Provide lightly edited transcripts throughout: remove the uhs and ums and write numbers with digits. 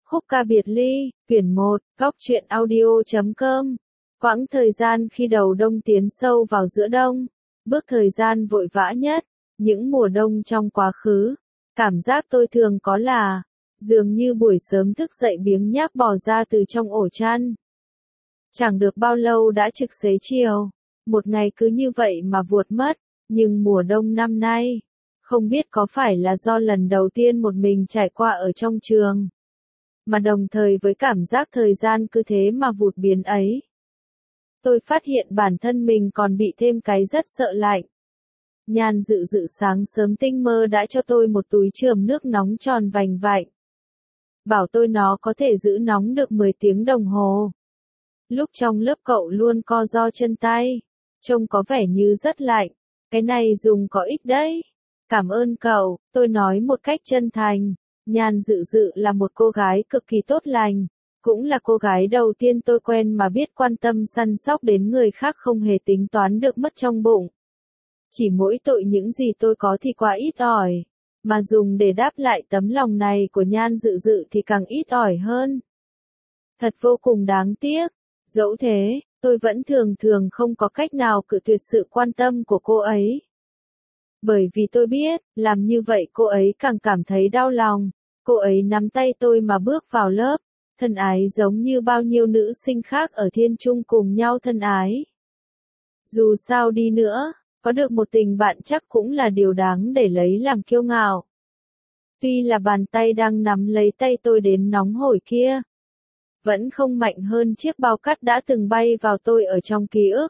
Khúc ca biệt ly, quyển 1, góc truyện audio.com. Quãng thời gian khi đầu đông tiến sâu vào giữa đông, bước thời gian vội vã nhất, những mùa đông trong quá khứ, cảm giác tôi thường có là, dường như buổi sớm thức dậy biếng nhác bò ra từ trong ổ chăn. Chẳng được bao lâu đã trực xế chiều, một ngày cứ như vậy mà vụt mất, nhưng mùa đông năm nay, không biết có phải là do lần đầu tiên một mình trải qua ở trong trường, mà đồng thời với cảm giác thời gian cứ thế mà vụt biến ấy. Tôi phát hiện bản thân mình còn bị thêm cái rất sợ lạnh. Nhan Dự Dự sáng sớm tinh mơ đã cho tôi một túi chườm nước nóng tròn vành vạnh. Bảo tôi nó có thể giữ nóng được 10 tiếng đồng hồ. Lúc trong lớp cậu luôn co ro chân tay, trông có vẻ như rất lạnh. Cái này dùng có ích đấy. Cảm ơn cậu, tôi nói một cách chân thành. Nhan Dự Dự là một cô gái cực kỳ tốt lành, cũng là cô gái đầu tiên tôi quen mà biết quan tâm săn sóc đến người khác không hề tính toán được mất trong bụng. Chỉ mỗi tội những gì tôi có thì quá ít ỏi, mà dùng để đáp lại tấm lòng này của Nhan Dự Dự thì càng ít ỏi hơn. Thật vô cùng đáng tiếc, dẫu thế, tôi vẫn thường không có cách nào cự tuyệt sự quan tâm của cô ấy. Bởi vì tôi biết, làm như vậy cô ấy càng cảm thấy đau lòng. Cô ấy nắm tay tôi mà bước vào lớp, thân ái giống như bao nhiêu nữ sinh khác ở Thiên Trung cùng nhau thân ái. Dù sao đi nữa, có được một tình bạn chắc cũng là điều đáng để lấy làm kiêu ngạo. Tuy là bàn tay đang nắm lấy tay tôi đến nóng hổi kia, vẫn không mạnh hơn chiếc bao cát đã từng bay vào tôi ở trong ký ức.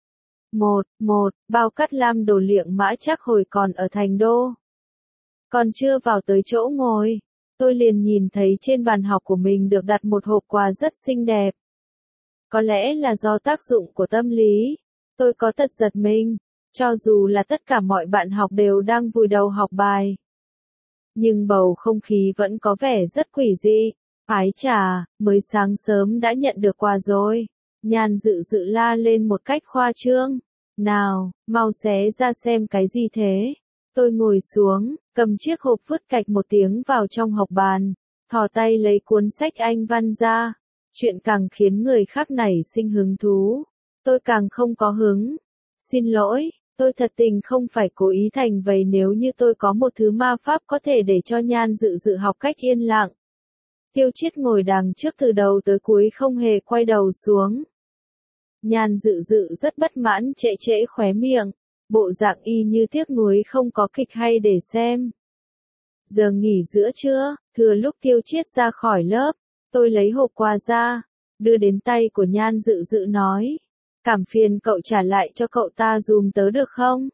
Bao cát lam đồ liệng mã chắc hồi còn ở Thành Đô. Còn chưa vào tới chỗ ngồi, tôi liền nhìn thấy trên bàn học của mình được đặt một hộp quà rất xinh đẹp. Có lẽ là do tác dụng của tâm lý, tôi có tật giật mình, cho dù là tất cả mọi bạn học đều đang vùi đầu học bài. Nhưng bầu không khí vẫn có vẻ rất quỷ dị. Ái chà, mới sáng sớm đã nhận được quà rồi. Nhan Dự Dự la lên một cách khoa trương. Nào, mau xé ra xem cái gì thế. Tôi ngồi xuống, cầm chiếc hộp vứt cạch một tiếng vào trong hộc bàn, thò tay lấy cuốn sách Anh văn ra. Chuyện càng khiến người khác nảy sinh hứng thú, tôi càng không có hứng. Xin lỗi, tôi thật tình không phải cố ý thành vậy. Nếu như tôi có một thứ ma pháp có thể để cho Nhan Dự Dự học cách yên lặng. Tiêu Chiết ngồi đằng trước từ đầu tới cuối không hề quay đầu xuống. Nhan Dự Dự rất bất mãn trễ khóe miệng, bộ dạng y như tiếc nuối không có kịch hay để xem. Giờ nghỉ giữa trưa, thừa lúc Tiêu Chiết ra khỏi lớp, tôi lấy hộp quà ra, đưa đến tay của Nhan Dự Dự nói, cảm phiền cậu trả lại cho cậu ta dùm tớ được không?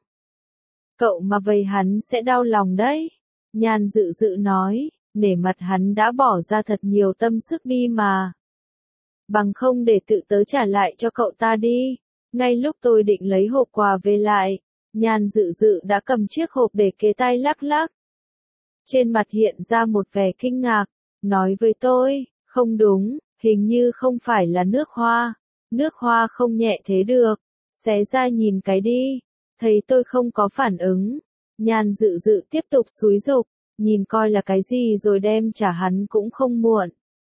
Cậu mà vậy hắn sẽ đau lòng đấy. Nhan Dự Dự nói, nể mặt hắn đã bỏ ra thật nhiều tâm sức đi mà. Bằng không để tự tớ trả lại cho cậu ta đi. Ngay lúc tôi định lấy hộp quà về lại, Nhan Dự Dự đã cầm chiếc hộp để kế tay lắc lắc. Trên mặt hiện ra một vẻ kinh ngạc, nói với tôi, không đúng, hình như không phải là nước hoa. Nước hoa không nhẹ thế được. Xé ra nhìn cái đi. Thấy tôi không có phản ứng, Nhan Dự Dự tiếp tục xúi giục, nhìn coi là cái gì rồi đem trả hắn cũng không muộn.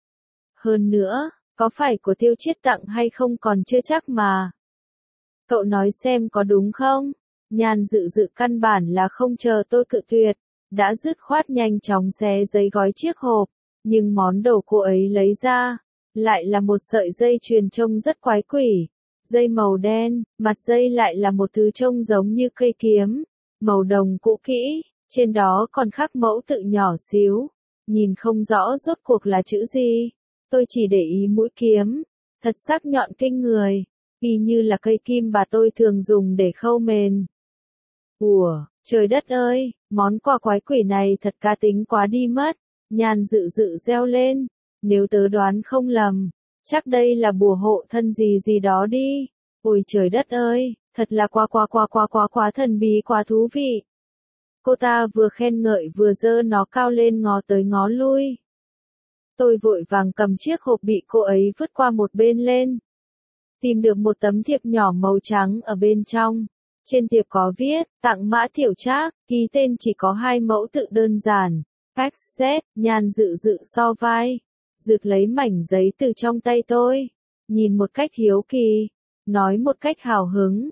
Hơn nữa, có phải của Tiêu Chiết tặng hay không còn chưa chắc mà. Cậu nói xem có đúng không? Nhan Dự Dự căn bản là không chờ tôi cự tuyệt, đã dứt khoát nhanh chóng xé giấy gói chiếc hộp, nhưng món đồ cô ấy lấy ra, lại là một sợi dây chuyền trông rất quái quỷ. Dây màu đen, mặt dây lại là một thứ trông giống như cây kiếm, màu đồng cũ kỹ, trên đó còn khắc mẫu tự nhỏ xíu, nhìn không rõ rốt cuộc là chữ gì. Tôi chỉ để ý mũi kiếm, thật sắc nhọn kinh người, y như là cây kim bà tôi thường dùng để khâu mền. Ủa, trời đất ơi, món quà quái quỷ này thật cá tính quá đi mất. Nhan Dự Dự reo lên, nếu tớ đoán không lầm, chắc đây là bùa hộ thân gì đó đi. Ôi trời đất ơi, thật là quá thần bí quá thú vị. Cô ta vừa khen ngợi vừa giơ nó cao lên ngó tới ngó lui. Tôi vội vàng cầm chiếc hộp bị cô ấy vứt qua một bên lên. Tìm được một tấm thiệp nhỏ màu trắng ở bên trong. Trên thiệp có viết, tặng Mã Tiểu Trác, ký tên chỉ có 2 mẫu tự đơn giản. Fax set, Nhan Dự Dự so vai. rực lấy mảnh giấy từ trong tay tôi, nhìn một cách hiếu kỳ, nói một cách hào hứng,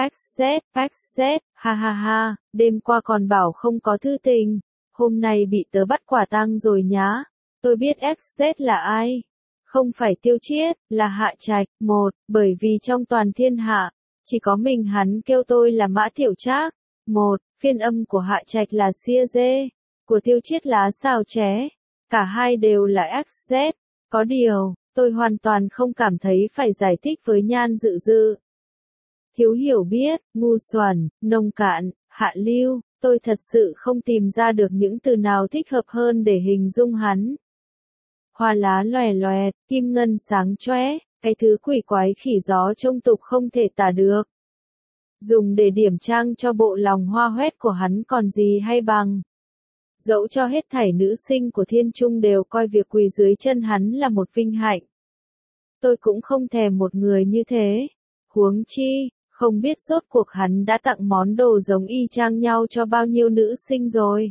Access, ha ha ha, đêm qua còn bảo không có thư tình, hôm nay bị tớ bắt quả tang rồi nhá. Tôi biết Access là ai. Không phải Tiêu Chiết, là Hạ Trạch, bởi vì trong toàn thiên hạ, chỉ có mình hắn kêu tôi là Mã Tiểu Trác. Phiên âm của Hạ Trạch là Sia Dê, của Tiêu Chiết là Sao Ché. Cả hai đều là Access. Có điều, tôi hoàn toàn không cảm thấy phải giải thích với Nhan Dự Dự. Thiếu hiểu biết, ngu xuẩn, nông cạn, hạ lưu, tôi thật sự không tìm ra được những từ nào thích hợp hơn để hình dung hắn. Hoa lá lòe loẹt, kim ngân sáng chóe, cái thứ quỷ quái khỉ gió trông tục không thể tả được. Dùng để điểm trang cho bộ lòng hoa hoét của hắn còn gì hay bằng. Dẫu cho hết thảy nữ sinh của thiên trung đều coi việc quỳ dưới chân hắn là một vinh hạnh. Tôi cũng không thèm một người như thế. Huống chi, không biết rốt cuộc hắn đã tặng món đồ giống y chang nhau cho bao nhiêu nữ sinh rồi.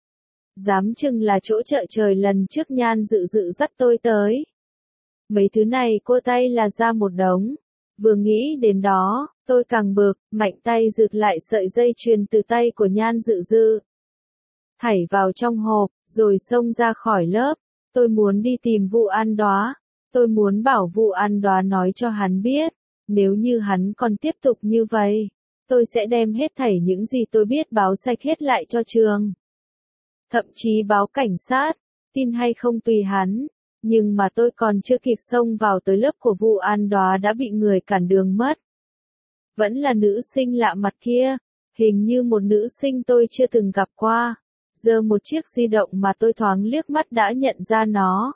Dám chừng là chỗ chợ trời lần trước Nhan Dự Dự dắt tôi tới. Mấy thứ này cô tay là ra một đống. Vừa nghĩ đến đó, tôi càng bực, mạnh tay giựt lại sợi dây chuyền từ tay của Nhan Dự Dự. Thảy vào trong hộp, rồi xông ra khỏi lớp. Tôi muốn đi tìm Vu An Đóa. Tôi muốn bảo Vu An Đóa nói cho hắn biết. Nếu như hắn còn tiếp tục như vậy, tôi sẽ đem hết thảy những gì tôi biết báo sạch hết lại cho trường. Thậm chí báo cảnh sát, tin hay không tùy hắn. Nhưng mà tôi còn chưa kịp xông vào tới lớp của Vu An Đóa đã bị người cản đường mất. Vẫn là nữ sinh lạ mặt kia, hình như một nữ sinh tôi chưa từng gặp qua. Giơ một chiếc di động mà tôi thoáng liếc mắt đã nhận ra nó.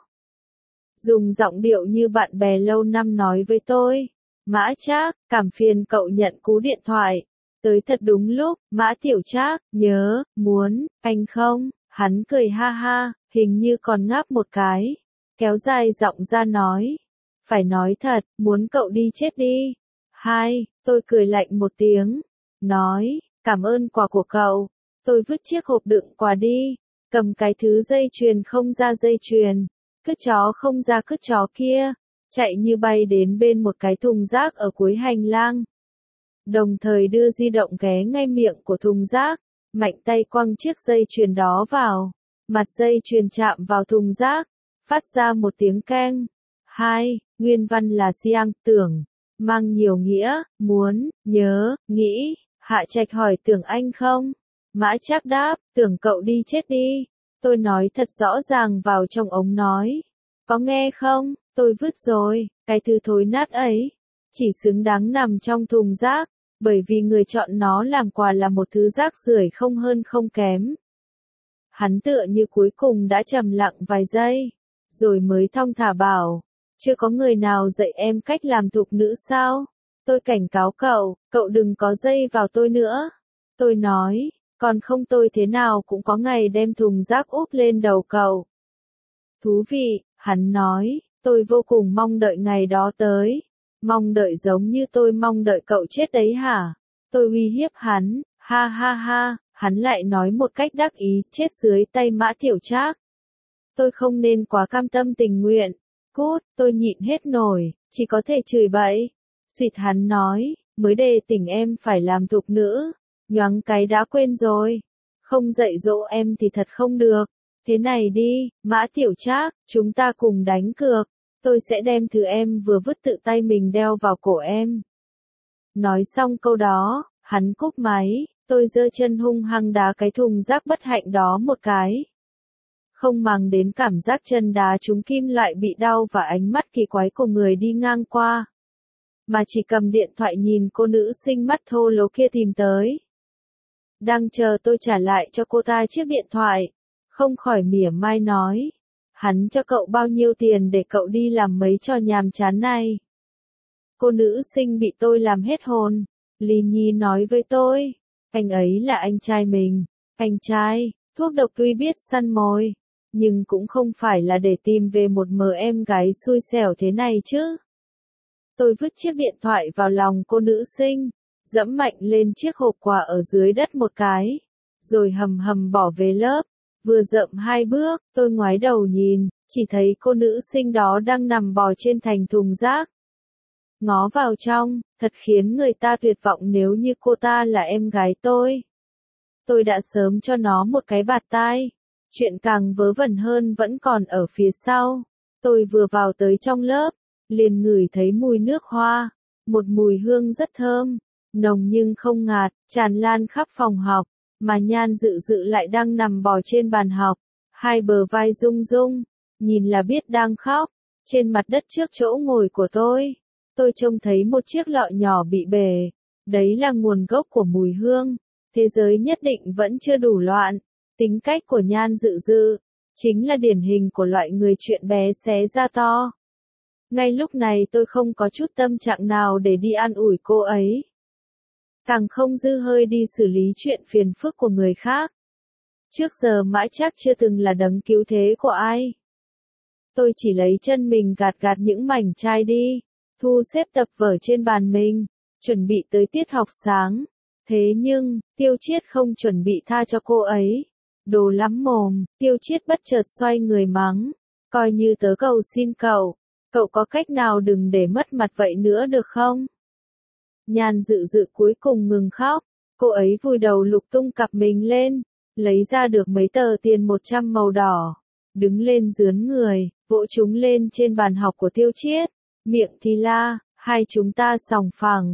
Dùng giọng điệu như bạn bè lâu năm nói với tôi. Mã Trác, cảm phiền cậu nhận cú điện thoại. Tới thật đúng lúc, Mã Tiểu Trác, nhớ, muốn, anh không? Hắn cười ha ha, hình như còn ngáp một cái. Kéo dài giọng ra nói. Phải nói thật, muốn cậu đi chết đi. Tôi cười lạnh một tiếng. Nói, cảm ơn quà của cậu. Tôi vứt chiếc hộp đựng quà đi. Cầm cái thứ dây chuyền không ra dây chuyền. Cứt chó không ra cứt chó kia. Chạy như bay đến bên một cái thùng rác ở cuối hành lang. Đồng thời đưa di động ghé ngay miệng của thùng rác, mạnh tay quăng chiếc dây chuyền đó vào. Mặt dây chuyền chạm vào thùng rác, phát ra một tiếng keng. Nguyên văn là siang, tưởng, mang nhiều nghĩa, muốn, nhớ, nghĩ. Hạ Trạch hỏi tưởng anh không? Mã Trác đáp, tưởng cậu đi chết đi. Tôi nói thật rõ ràng vào trong ống nói. Có nghe không? Tôi vứt rồi, cái thứ thối nát ấy. Chỉ xứng đáng nằm trong thùng rác, bởi vì người chọn nó làm quà là một thứ rác rưởi không hơn không kém. Hắn tựa như cuối cùng đã trầm lặng vài giây, rồi mới thong thả bảo, chưa có người nào dạy em cách làm thục nữ sao? Tôi cảnh cáo cậu đừng có dây vào tôi nữa. Tôi nói, còn không tôi thế nào cũng có ngày đem thùng rác úp lên đầu cậu. Thú vị, hắn nói, tôi vô cùng mong đợi ngày đó tới. Mong đợi giống như tôi mong đợi cậu chết đấy hả? Tôi uy hiếp hắn, ha ha ha, hắn lại nói một cách đắc ý, chết dưới tay Mã Tiểu Trác. Tôi không nên quá cam tâm tình nguyện. Cút, tôi nhịn hết nổi, chỉ có thể chửi bậy. Xịt hắn nói, mới đề tỉnh em phải làm thục nữ. Nhoáng cái đã quên rồi. Không dạy dỗ em thì thật không được. Thế này đi, Mã Tiểu Trác, chúng ta cùng đánh cược. Tôi sẽ đem thứ em vừa vứt tự tay mình đeo vào cổ em. Nói xong câu đó, hắn cúp máy, tôi giơ chân hung hăng đá cái thùng rác bất hạnh đó một cái. Không màng đến cảm giác chân đá trúng kim loại bị đau và ánh mắt kỳ quái của người đi ngang qua. Mà chỉ cầm điện thoại nhìn cô nữ sinh mắt thô lố kia tìm tới. Đang chờ tôi trả lại cho cô ta chiếc điện thoại. Không khỏi mỉa mai nói. Hắn cho cậu bao nhiêu tiền để cậu đi làm mấy trò nhàm chán này? Cô nữ sinh bị tôi làm hết hồn. Lý Nhi nói với tôi. Anh ấy là anh trai mình. Anh trai, thuốc độc tuy biết săn mồi. Nhưng cũng không phải là để tìm về một mờ em gái xui xẻo thế này chứ. Tôi vứt chiếc điện thoại vào lòng cô nữ sinh. Dẫm mạnh lên chiếc hộp quà ở dưới đất một cái. Rồi hầm hầm bỏ về lớp. Vừa dậm 2 bước, tôi ngoái đầu nhìn, chỉ thấy cô nữ sinh đó đang nằm bò trên thành thùng rác. Ngó vào trong, thật khiến người ta tuyệt vọng nếu như cô ta là em gái tôi. Tôi đã sớm cho nó một cái bạt tai. Chuyện càng vớ vẩn hơn vẫn còn ở phía sau. Tôi vừa vào tới trong lớp, liền ngửi thấy mùi nước hoa, một mùi hương rất thơm, nồng nhưng không ngạt, tràn lan khắp phòng học, mà Nhan Dự Dự lại đang nằm bò trên bàn học, hai bờ vai rung rung, nhìn là biết đang khóc. Trên mặt đất trước chỗ ngồi của tôi trông thấy một chiếc lọ nhỏ bị bể, đấy là nguồn gốc của mùi hương. Thế giới nhất định vẫn chưa đủ loạn. Tính cách của Nhan Dự Dự chính là điển hình của loại người chuyện bé xé ra to. Ngay lúc này tôi không có chút tâm trạng nào để đi an ủi cô ấy. Càng không dư hơi đi xử lý chuyện phiền phức của người khác. Trước giờ mãi chắc chưa từng là đấng cứu thế của ai. Tôi chỉ lấy chân mình gạt gạt những mảnh chai đi, thu xếp tập vở trên bàn mình, chuẩn bị tới tiết học sáng. Thế nhưng, Tiêu Chiết không chuẩn bị tha cho cô ấy. Đồ lắm mồm, Tiêu Chiết bất chợt xoay người mắng. Coi như tớ cầu xin cậu có cách nào đừng để mất mặt vậy nữa được không? Nhan Dự Dự cuối cùng ngừng khóc, cô ấy vùi đầu lục tung cặp mình lên, lấy ra được mấy tờ tiền 100 màu đỏ, đứng lên rướn người, vỗ chúng lên trên bàn học của Tiêu Chiết, miệng thì la, hai chúng ta sòng phẳng.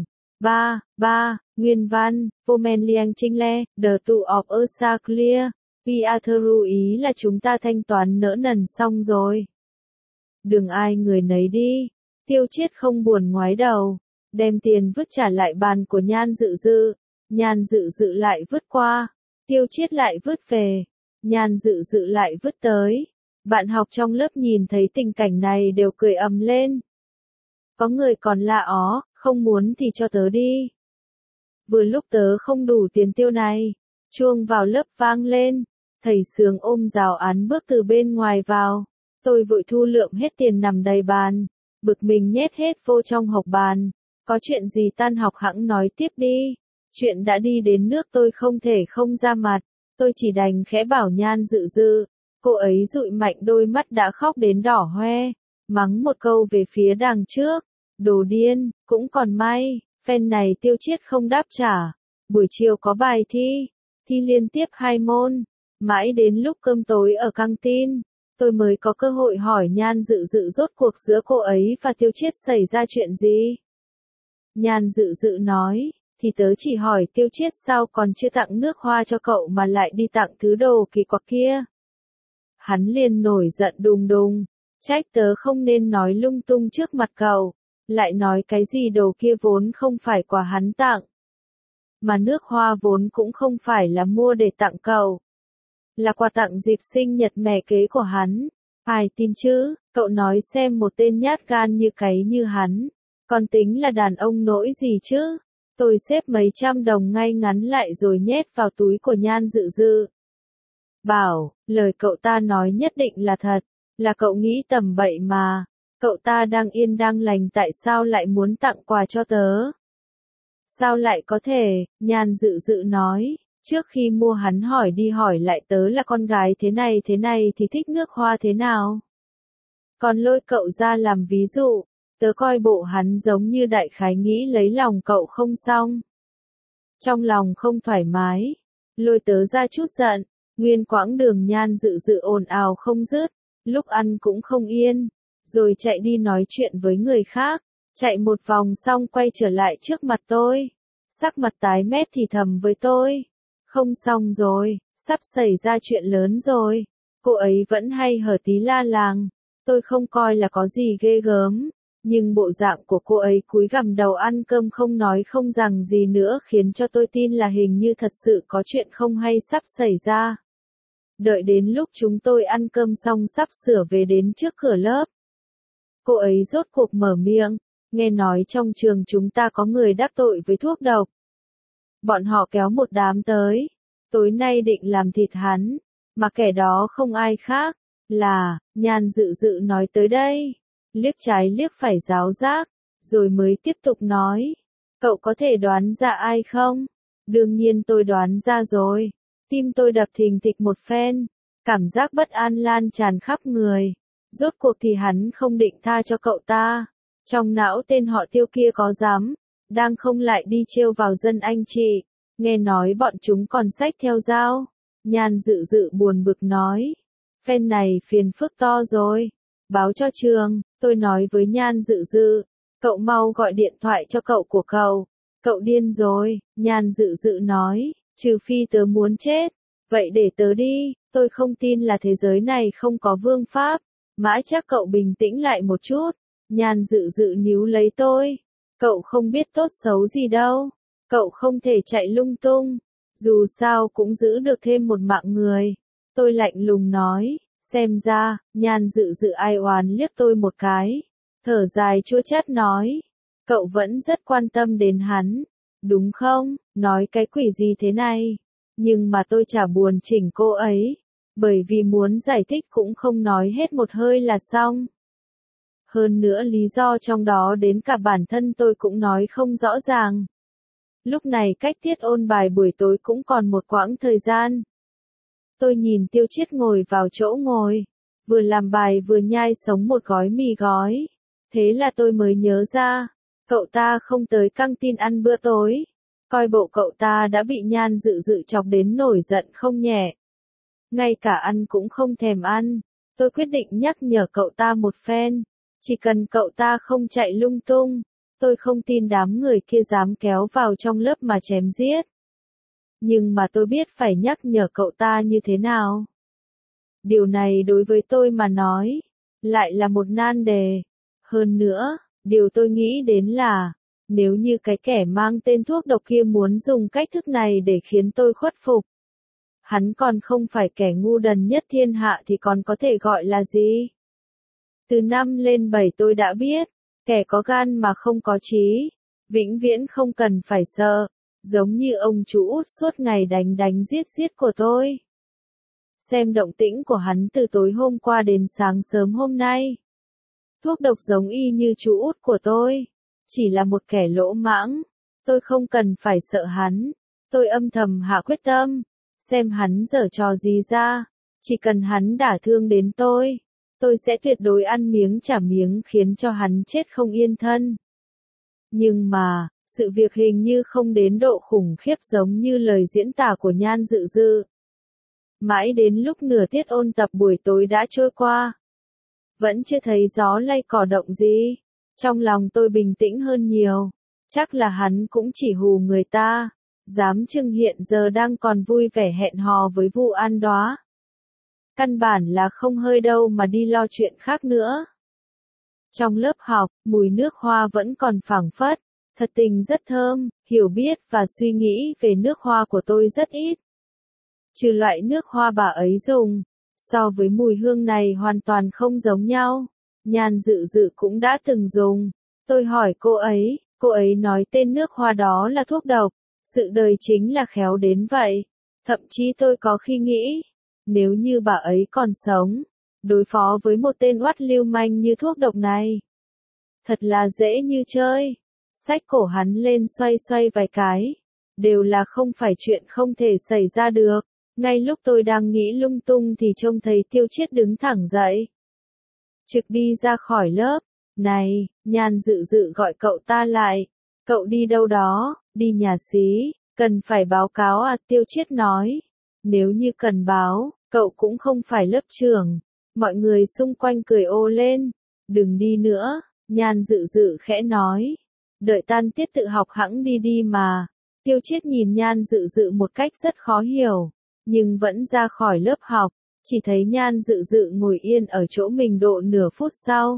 Ba, nguyên văn, Pomen liang trinh le, the two of us are clear, Piatharu ý là chúng ta thanh toán nỡ nần xong rồi. Đừng ai người nấy đi. Tiêu Chiết không buồn ngoái đầu, đem tiền vứt trả lại bàn của Nhan Dự Dự. Nhan Dự Dự lại vứt qua, Tiêu Chiết lại vứt về, Nhan Dự Dự lại vứt tới. Bạn học trong lớp nhìn thấy tình cảnh này đều cười ầm lên. Có người còn la ó, không muốn thì cho tớ đi. Vừa lúc tớ không đủ tiền tiêu này. Chuông vào lớp vang lên, thầy Sướng ôm giáo án bước từ bên ngoài vào. Tôi vội thu lượm hết tiền nằm đầy bàn, bực mình nhét hết vô trong hộc bàn. Có chuyện gì tan học hẵng nói tiếp đi. Chuyện đã đi đến nước tôi không thể không ra mặt. Tôi chỉ đành khẽ bảo Nhan Dự Dự. Cô ấy dụi mạnh đôi mắt đã khóc đến đỏ hoe, mắng một câu về phía đằng trước. Đồ điên, cũng còn may, phen này Tiêu Chiết không đáp trả. Buổi chiều có bài thi liên tiếp 2 môn. Mãi đến lúc cơm tối ở căng tin, tôi mới có cơ hội hỏi Nhan Dự Dự rốt cuộc giữa cô ấy và Tiêu Chiết xảy ra chuyện gì. Nhan Dự Dự nói, thì tớ chỉ hỏi Tiêu Chiết sao còn chưa tặng nước hoa cho cậu mà lại đi tặng thứ đồ kỳ quặc kia. Hắn liền nổi giận đùng đùng, trách tớ không nên nói lung tung trước mặt cậu, lại nói cái gì đồ kia vốn không phải quà hắn tặng. Mà nước hoa vốn cũng không phải là mua để tặng cậu, là quà tặng dịp sinh nhật mẹ kế của hắn. Ai tin chứ, cậu nói xem một tên nhát gan như cái như hắn, còn tính là đàn ông nỗi gì chứ. Tôi xếp mấy trăm đồng ngay ngắn lại rồi nhét vào túi của Nhan Dự Dự. Bảo, lời cậu ta nói nhất định là thật, là cậu nghĩ tầm bậy mà. Cậu ta đang yên đang lành tại sao lại muốn tặng quà cho tớ? Sao lại có thể, Nhan Dự Dự nói, trước khi mua hắn hỏi đi hỏi lại tớ là con gái thế này thì thích nước hoa thế nào? Còn lôi cậu ra làm ví dụ, tớ coi bộ hắn giống như đại khái nghĩ lấy lòng cậu không xong. Trong lòng không thoải mái, lôi tớ ra chút giận, nguyên quãng đường Nhan Dự Dự ồn ào không dứt, lúc ăn cũng không yên. Rồi chạy đi nói chuyện với người khác, chạy một vòng xong quay trở lại trước mặt tôi. Sắc mặt tái mét thì thầm với tôi. Không xong rồi, sắp xảy ra chuyện lớn rồi. Cô ấy vẫn hay hở tí la làng. Tôi không coi là có gì ghê gớm. Nhưng bộ dạng của cô ấy cúi gằm đầu ăn cơm không nói không rằng gì nữa khiến cho tôi tin là hình như thật sự có chuyện không hay sắp xảy ra. Đợi đến lúc chúng tôi ăn cơm xong sắp sửa về đến trước cửa lớp. Cô ấy rốt cuộc mở miệng, nghe nói trong trường chúng ta có người đắc tội với thuốc độc. Bọn họ kéo một đám tới, tối nay định làm thịt hắn, mà kẻ đó không ai khác, là, Nhan Dự Dự nói tới đây, liếc trái liếc phải giáo giác, rồi mới tiếp tục nói, cậu có thể đoán ra ai không? Đương nhiên tôi đoán ra rồi, tim tôi đập thình thịch một phen, cảm giác bất an lan tràn khắp người. Rốt cuộc thì hắn không định tha cho cậu ta. Trong não tên họ Tiêu kia có dám, đang không lại đi trêu vào dân anh chị. Nghe nói bọn chúng còn xách theo dao. Nhan Dự Dự buồn bực nói. Phen này phiền phức to rồi. Báo cho trường, tôi nói với Nhan Dự Dự. Cậu mau gọi điện thoại cho cậu của cậu. Cậu điên rồi, Nhan Dự Dự nói. Trừ phi tớ muốn chết. Vậy để tớ đi, tôi không tin là thế giới này không có vương pháp. Mãi chắc cậu bình tĩnh lại một chút. Nhan Dự Dự níu lấy tôi. Cậu không biết tốt xấu gì đâu. Cậu không thể chạy lung tung. Dù sao cũng giữ được thêm một mạng người. Tôi lạnh lùng nói. Xem ra, Nhan Dự Dự ai oán liếc tôi một cái. Thở dài chua chát nói. Cậu vẫn rất quan tâm đến hắn. Đúng không? Nói cái quỷ gì thế này? Nhưng mà tôi chả buồn chỉnh cô ấy. Bởi vì muốn giải thích cũng không nói hết một hơi là xong. Hơn nữa lý do trong đó đến cả bản thân tôi cũng nói không rõ ràng. Lúc này cách tiết ôn bài buổi tối cũng còn một quãng thời gian. Tôi nhìn Tiêu Chiết ngồi vào chỗ ngồi, vừa làm bài vừa nhai sống một gói mì gói. Thế là tôi mới nhớ ra, cậu ta không tới căng tin ăn bữa tối. Coi bộ cậu ta đã bị Nhan Dự Dự chọc đến nổi giận không nhẹ. Ngay cả ăn cũng không thèm ăn. Tôi quyết định nhắc nhở cậu ta một phen. Chỉ cần cậu ta không chạy lung tung, tôi không tin đám người kia dám kéo vào trong lớp mà chém giết. Nhưng mà tôi biết phải nhắc nhở cậu ta như thế nào. Điều này đối với tôi mà nói, lại là một nan đề. Hơn nữa, điều tôi nghĩ đến là, nếu như cái kẻ mang tên thuốc độc kia muốn dùng cách thức này để khiến tôi khuất phục, hắn còn không phải kẻ ngu đần nhất thiên hạ thì còn có thể gọi là gì? Từ 5 lên 7 tôi đã biết, kẻ có gan mà không có trí, vĩnh viễn không cần phải sợ, giống như ông chú út suốt ngày đánh đánh giết giết của tôi. Xem động tĩnh của hắn từ tối hôm qua đến sáng sớm hôm nay. Thuốc độc giống y như chú út của tôi, chỉ là một kẻ lỗ mãng, tôi không cần phải sợ hắn, tôi âm thầm hạ quyết tâm, xem hắn giở trò gì ra, chỉ cần hắn đả thương đến tôi sẽ tuyệt đối ăn miếng trả miếng khiến cho hắn chết không yên thân. Nhưng mà, sự việc hình như không đến độ khủng khiếp giống như lời diễn tả của Nhan Dự Dự. Mãi đến lúc nửa tiết ôn tập buổi tối đã trôi qua, vẫn chưa thấy gió lay cỏ động gì. Trong lòng tôi bình tĩnh hơn nhiều. Chắc là hắn cũng chỉ hù người ta. Dám chừng hiện giờ đang còn vui vẻ hẹn hò với Vu An Đóa. Căn bản là không hơi đâu mà đi lo chuyện khác nữa. Trong lớp học, mùi nước hoa vẫn còn phảng phất. Thật tình rất thơm, hiểu biết và suy nghĩ về nước hoa của tôi rất ít. Trừ loại nước hoa bà ấy dùng, so với mùi hương này hoàn toàn không giống nhau. Nhan Dự Dự cũng đã từng dùng. Tôi hỏi cô ấy nói tên nước hoa đó là thuốc độc. Sự đời chính là khéo đến vậy. Thậm chí tôi có khi nghĩ, nếu như bà ấy còn sống, đối phó với một tên oắt lưu manh như thuốc độc này, thật là dễ như chơi. Xách cổ hắn lên xoay xoay vài cái, đều là không phải chuyện không thể xảy ra được. Ngay lúc tôi đang nghĩ lung tung thì trông thấy Tiêu Chiết đứng thẳng dậy, trực đi ra khỏi lớp. Này, Nhan Dự Dự gọi cậu ta lại. Cậu đi đâu đó? Đi nhà xí, cần phải báo cáo à? Tiêu Chiết nói. Nếu như cần báo, cậu cũng không phải lớp trưởng. Mọi người xung quanh cười ồ lên. Đừng đi nữa, Nhan Dự Dự khẽ nói. Đợi tan tiết tự học hẵng đi đi mà. Tiêu Chiết nhìn Nhan Dự Dự một cách rất khó hiểu, nhưng vẫn ra khỏi lớp học. Chỉ thấy Nhan Dự Dự ngồi yên ở chỗ mình độ nửa phút sau,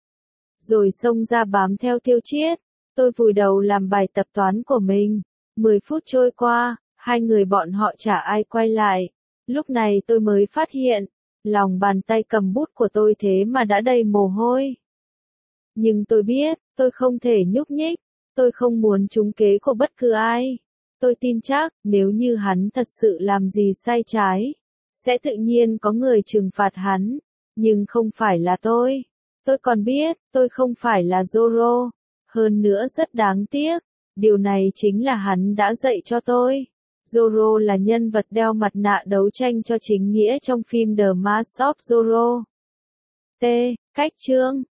rồi xông ra bám theo Tiêu Chiết. Tôi vùi đầu làm bài tập toán của mình. 10 phút trôi qua, hai người bọn họ chả ai quay lại. Lúc này tôi mới phát hiện, lòng bàn tay cầm bút của tôi thế mà đã đầy mồ hôi. Nhưng tôi biết, tôi không thể nhúc nhích. Tôi không muốn trúng kế của bất cứ ai. Tôi tin chắc, nếu như hắn thật sự làm gì sai trái, sẽ tự nhiên có người trừng phạt hắn. Nhưng không phải là tôi. Tôi còn biết, tôi không phải là Zoro. Hơn nữa rất đáng tiếc, điều này chính là hắn đã dạy cho tôi. Zoro là nhân vật đeo mặt nạ đấu tranh cho chính nghĩa trong phim The Mask of Zorro. Cách chương